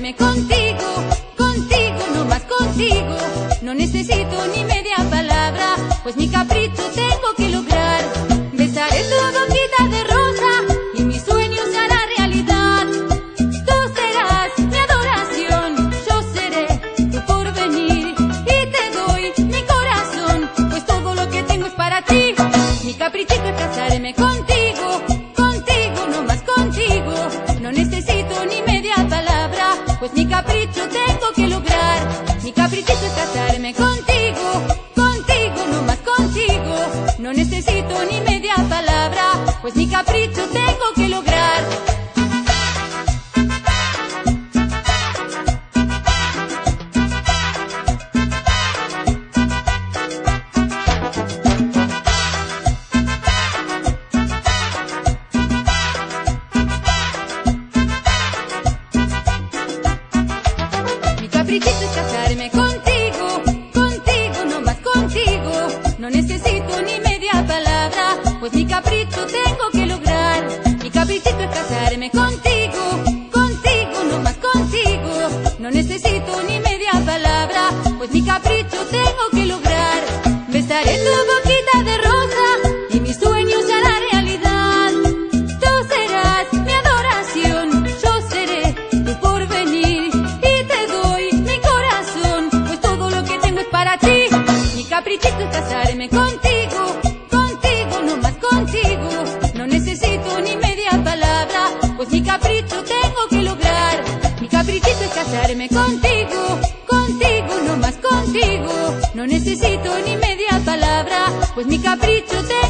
casarme contigo, contigo, no más contigo. No necesito ni media palabra, pues mi capricho tengo que lograr. Besaré tu boquita de rosa y mis sueños se harán realidad. Tú serás mi adoración, yo seré tu porvenir. Y te doy mi corazón, pues todo lo que tengo es para ti. Mi caprichito es casarme contigo, contigo, no más contigo. No necesito ni media palabra, pues mi capricho tengo que lograr. Mi caprichito es casarme contigo, contigo, no más contigo. No necesito ni media palabra, pues mi capricho tengo que lograr. Mi caprichito es casarme contigo, contigo, no más contigo. No necesito ni media palabra, pues mi capricho tengo que lograr. Mi caprichito es casarme contigo, contigo, no más contigo. No necesito ni media palabra, pues mi capricho tengo que lograr. Besaré tu boquita de rosa y mis sueños se harán realidad. Tú serás mi adoración, yo seré tu porvenir. Y te doy mi corazón, pues todo lo que tengo es para ti. Mi caprichito es casarme contigo, contigo, no más contigo. No necesito ni media palabra, pues mi capricho tengo que lograr. Mi caprichito es casarme contigo, contigo, no más contigo. No necesito ni media palabra, pues mi capricho tengo